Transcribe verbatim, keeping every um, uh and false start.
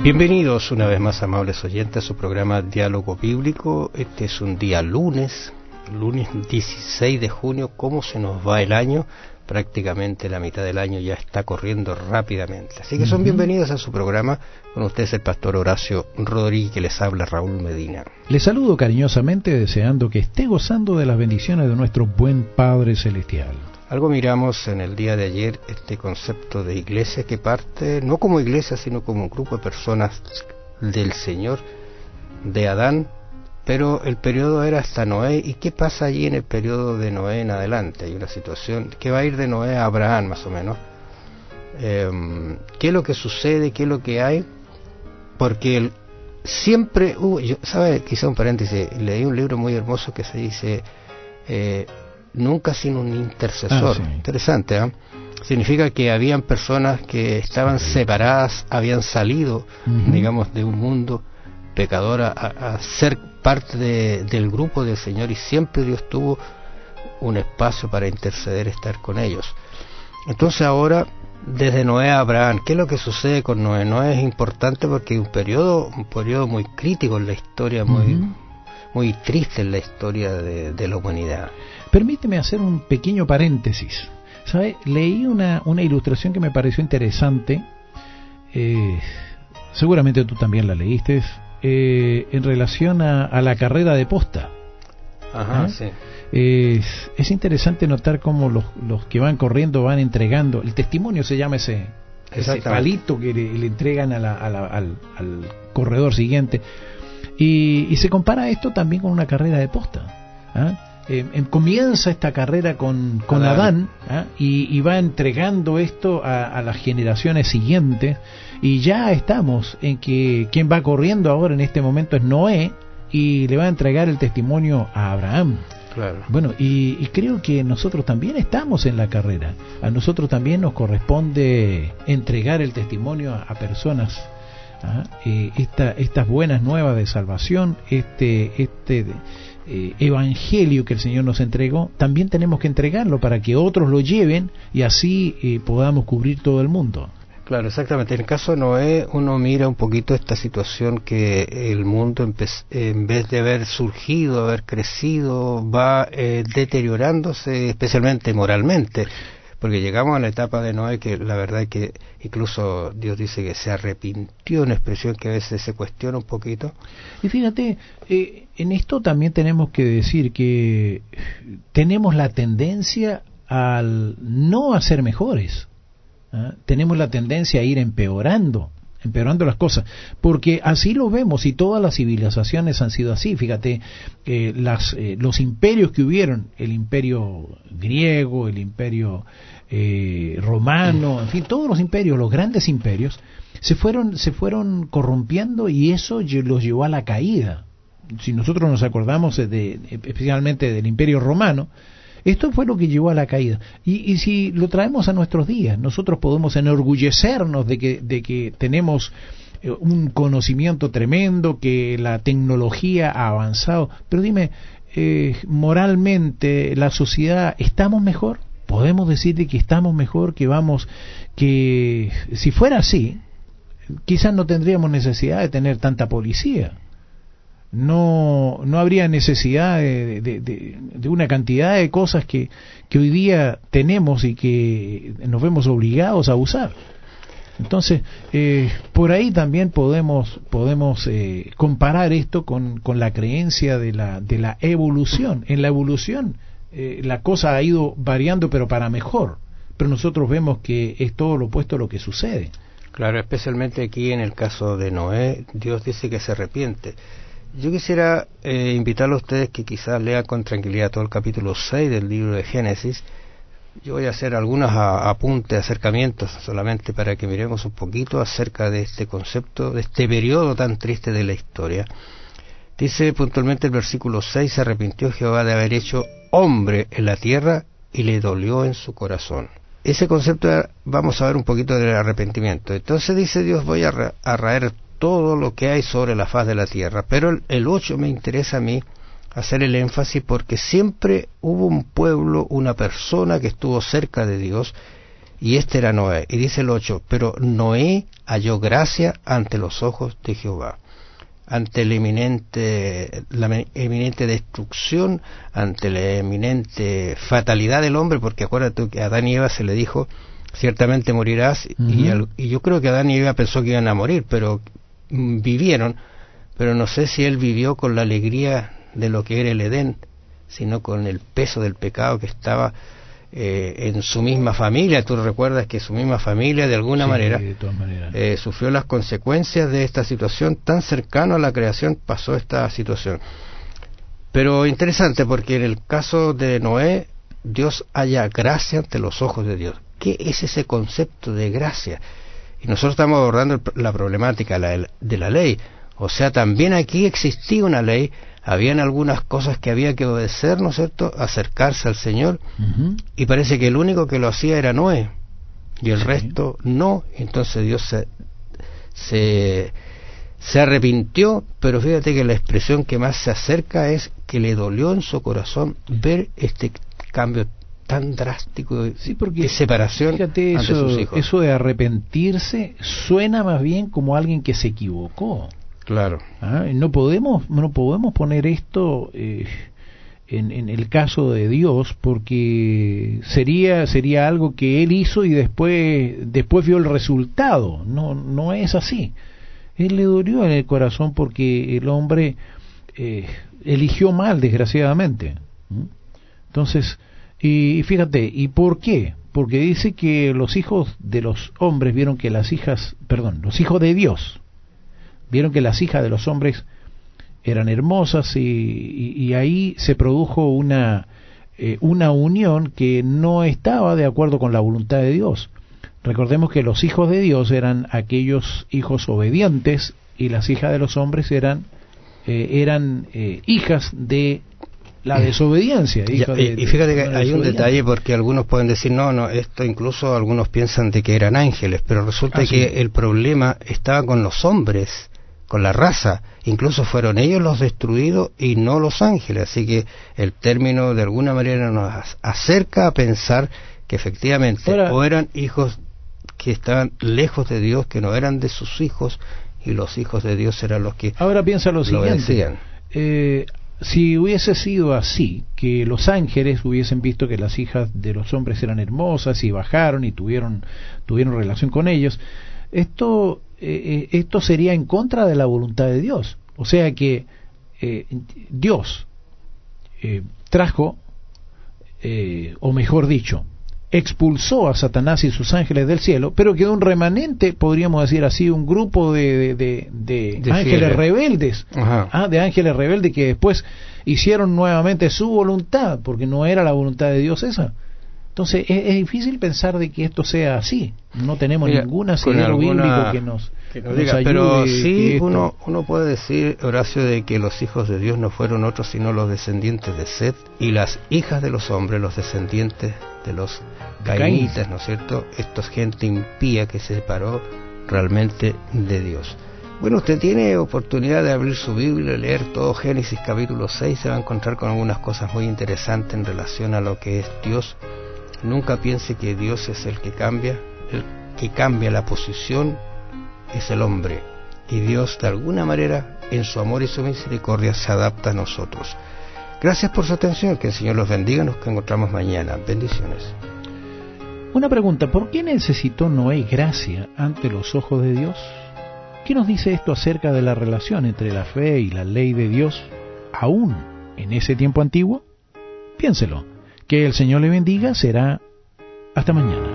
Bienvenidos una vez más, amables oyentes, a su programa Diálogo Bíblico. Este es un día lunes, lunes dieciséis de junio. ¿Cómo se nos va el año? Prácticamente la mitad del año ya está corriendo rápidamente. Así que son bienvenidos a su programa. Con ustedes el pastor Horacio Rodríguez, que les habla Raúl Medina. Les saludo cariñosamente, deseando que esté gozando de las bendiciones de nuestro buen Padre Celestial. Algo miramos en el día de ayer, este concepto de iglesia que parte, no como iglesia, sino como un grupo de personas del Señor, de Adán, pero el periodo era hasta Noé. ¿Y qué pasa allí en el periodo de Noé en adelante? Hay una situación que va a ir de Noé a Abraham, más o menos. Eh, ¿Qué es lo que sucede? ¿Qué es lo que hay? Porque el, siempre hubo, yo, ¿sabe? Quizá un paréntesis, leí un libro muy hermoso que se dice... Eh, nunca sin un intercesor. Ah, sí. Interesante, ¿eh? Significa que habían personas que estaban separadas, habían salido, uh-huh. digamos, de un mundo pecador a, a ser parte de, del grupo del Señor, y siempre Dios tuvo un espacio para interceder, estar con ellos. Entonces ahora, desde Noé a Abraham, ¿qué es lo que sucede con Noé? Noé es importante porque es un periodo, un periodo muy crítico en la historia, muy, uh-huh. muy triste en la historia de, de la humanidad. Permíteme hacer un pequeño paréntesis. ¿Sabe? Leí una, una ilustración que me pareció interesante. Eh, seguramente tú también la leíste. Eh, en relación a, a la carrera de posta. Ajá, ¿eh? Sí. Es, es interesante notar cómo los, los que van corriendo van entregando. El testimonio se llama ese, ese palito que le, le entregan a la, a la, al, al corredor siguiente. Y, y se compara esto también con una carrera de posta. ¿Ah? Eh, eh, comienza esta carrera con, con Adán, ¿eh? y, y va entregando esto a, a las generaciones siguientes, y ya estamos en que quien va corriendo ahora en este momento es Noé, y le va a entregar el testimonio a Abraham. Claro. Bueno, y, y creo que nosotros también estamos en la carrera. A nosotros también nos corresponde entregar el testimonio a, a personas. ¿Ah? Eh, esta, estas buenas nuevas de salvación, este, este eh, evangelio que el Señor nos entregó, también tenemos que entregarlo para que otros lo lleven, y así eh, podamos cubrir todo el mundo. Claro, exactamente. En el caso de Noé, uno mira un poquito esta situación que el mundo, empe- en vez de haber surgido, haber crecido, va eh, deteriorándose, especialmente moralmente. Porque llegamos a la etapa de Noé que la verdad es que incluso Dios dice que se arrepintió, una expresión que a veces se cuestiona un poquito. Y fíjate, eh, en esto también tenemos que decir que tenemos la tendencia al no a ser mejores. ¿Ah? Tenemos la tendencia a ir empeorando, empeorando las cosas, porque así lo vemos, y todas las civilizaciones han sido así. Fíjate, eh, las, eh, los imperios que hubieron, el imperio griego, el imperio eh, romano, en fin, todos los imperios, los grandes imperios, se fueron, se fueron corrompiendo, y eso los llevó a la caída. Si nosotros nos acordamos de, de, especialmente del imperio romano, esto fue lo que llevó a la caída. Y, y si lo traemos a nuestros días, nosotros podemos enorgullecernos de que, de que tenemos eh, un conocimiento tremendo, que la tecnología ha avanzado. Pero dime, eh, moralmente, la sociedad, ¿estamos mejor? Podemos decir de que estamos mejor, que vamos, que si fuera así, quizás no tendríamos necesidad de tener tanta policía. No, no habría necesidad de, de, de, de una cantidad de cosas que, que hoy día tenemos y que nos vemos obligados a usar. Entonces, eh, por ahí también podemos podemos eh, comparar esto con, con la creencia de la, de la evolución. En la evolución eh, la cosa ha ido variando, pero para mejor. Pero nosotros vemos que es todo lo opuesto a lo que sucede. Claro, especialmente aquí en el caso de Noé, Dios dice que se arrepiente. Yo quisiera eh, invitarle a ustedes que quizás lean con tranquilidad todo el capítulo seis del libro de Génesis. Yo voy a hacer algunos a, apuntes, acercamientos, solamente para que miremos un poquito acerca de este concepto, de este periodo tan triste de la historia. Dice puntualmente el versículo seis: se arrepintió Jehová de haber hecho hombre en la tierra, y le dolió en su corazón. Ese concepto, vamos a ver un poquito del arrepentimiento. Entonces dice Dios: voy a, ra- a raer todo lo que hay sobre la faz de la tierra. Pero el, el ocho me interesa a mí hacer el énfasis, porque siempre hubo un pueblo, una persona que estuvo cerca de Dios, y este era Noé. Y dice el ocho, pero Noé halló gracia ante los ojos de Jehová. Ante la eminente, la eminente destrucción, ante la eminente fatalidad del hombre, porque acuérdate que a Adán y Eva se le dijo, ciertamente morirás, uh-huh. y, al, y yo creo que Adán y Eva pensó que iban a morir, pero mm, vivieron, pero no sé si él vivió con la alegría de lo que era el Edén, sino con el peso del pecado que estaba eh, en su misma familia. Tú recuerdas que su misma familia de alguna sí, manera de todas maneras. Eh, sufrió las consecuencias de esta situación. Tan cercano a la creación pasó esta situación. Pero interesante, porque en el caso de Noé, Dios halla gracia ante los ojos de Dios. ¿Qué es ese concepto de gracia? Y nosotros estamos abordando la problemática de la ley. O sea, también aquí existía una ley, habían algunas cosas que había que obedecer, ¿no es cierto?, acercarse al Señor, uh-huh. y parece que el único que lo hacía era Noé, y el sí. resto no. Entonces Dios se, se, se arrepintió, pero fíjate que la expresión que más se acerca es que le dolió en su corazón ver este cambio tan drástico de, sí, porque, de separación fíjate, ante eso, sus hijos. Eso de arrepentirse suena más bien como alguien que se equivocó. Claro. ¿Ah? No podemos, no podemos poner esto eh, en, en el caso de Dios, porque sería sería algo que él hizo y después después vio el resultado. No no es así. Él le dolió en el corazón porque el hombre eh, eligió mal, desgraciadamente. ¿Mm? Entonces, y, y fíjate, ¿y por qué? Porque dice que los hijos de los hombres vieron que las hijas, perdón, los hijos de Dios vieron que las hijas de los hombres eran hermosas, y, y, y ahí se produjo una eh, una unión que no estaba de acuerdo con la voluntad de Dios. Recordemos que los hijos de Dios eran aquellos hijos obedientes, y las hijas de los hombres eran eh, eran eh, hijas de la desobediencia. Ya, de, y fíjate que hay un detalle, porque algunos pueden decir, no, no, esto incluso algunos piensan de que eran ángeles, pero resulta ah, que sí. el problema estaba con los hombres, con la raza. Incluso fueron ellos los destruidos y no los ángeles. Así que el término de alguna manera nos acerca a pensar que efectivamente Ahora, o eran hijos que estaban lejos de Dios, que no eran de sus hijos, y los hijos de Dios eran los que ahora piensa lo, lo siguiente decían. Eh, si hubiese sido así, que los ángeles hubiesen visto que las hijas de los hombres eran hermosas y bajaron y tuvieron tuvieron relación con ellos, esto eh, esto sería en contra de la voluntad de Dios. O sea que eh, Dios eh, trajo, eh, o mejor dicho, expulsó a Satanás y sus ángeles del cielo, pero quedó un remanente, podríamos decir así, un grupo de, de, de, de, de ángeles fieles. rebeldes, ah, de ángeles rebeldes que después hicieron nuevamente su voluntad, porque no era la voluntad de Dios esa. Entonces es, es difícil pensar de que esto sea así. No tenemos Mira, ningún asidero bíblico que nos, que nos diga, nos pero sí esto... uno uno puede decir, Horacio, de que los hijos de Dios no fueron otros sino los descendientes de Set, y las hijas de los hombres los descendientes de los cainitas, ¿no es cierto? Esto es gente impía que se separó realmente de Dios. Bueno, usted tiene oportunidad de abrir su Biblia y leer todo Génesis capítulo seis, se va a encontrar con algunas cosas muy interesantes en relación a lo que es Dios. Nunca piense que Dios es el que cambia, el que cambia la posición es el hombre, y Dios de alguna manera en su amor y su misericordia se adapta a nosotros. Gracias por su atención, que el Señor los bendiga, nos encontramos mañana. Bendiciones. Una pregunta, ¿por qué necesitó Noé gracia ante los ojos de Dios? ¿Qué nos dice esto acerca de la relación entre la fe y la ley de Dios, aún en ese tiempo antiguo? Piénselo. Que el Señor le bendiga, será hasta mañana.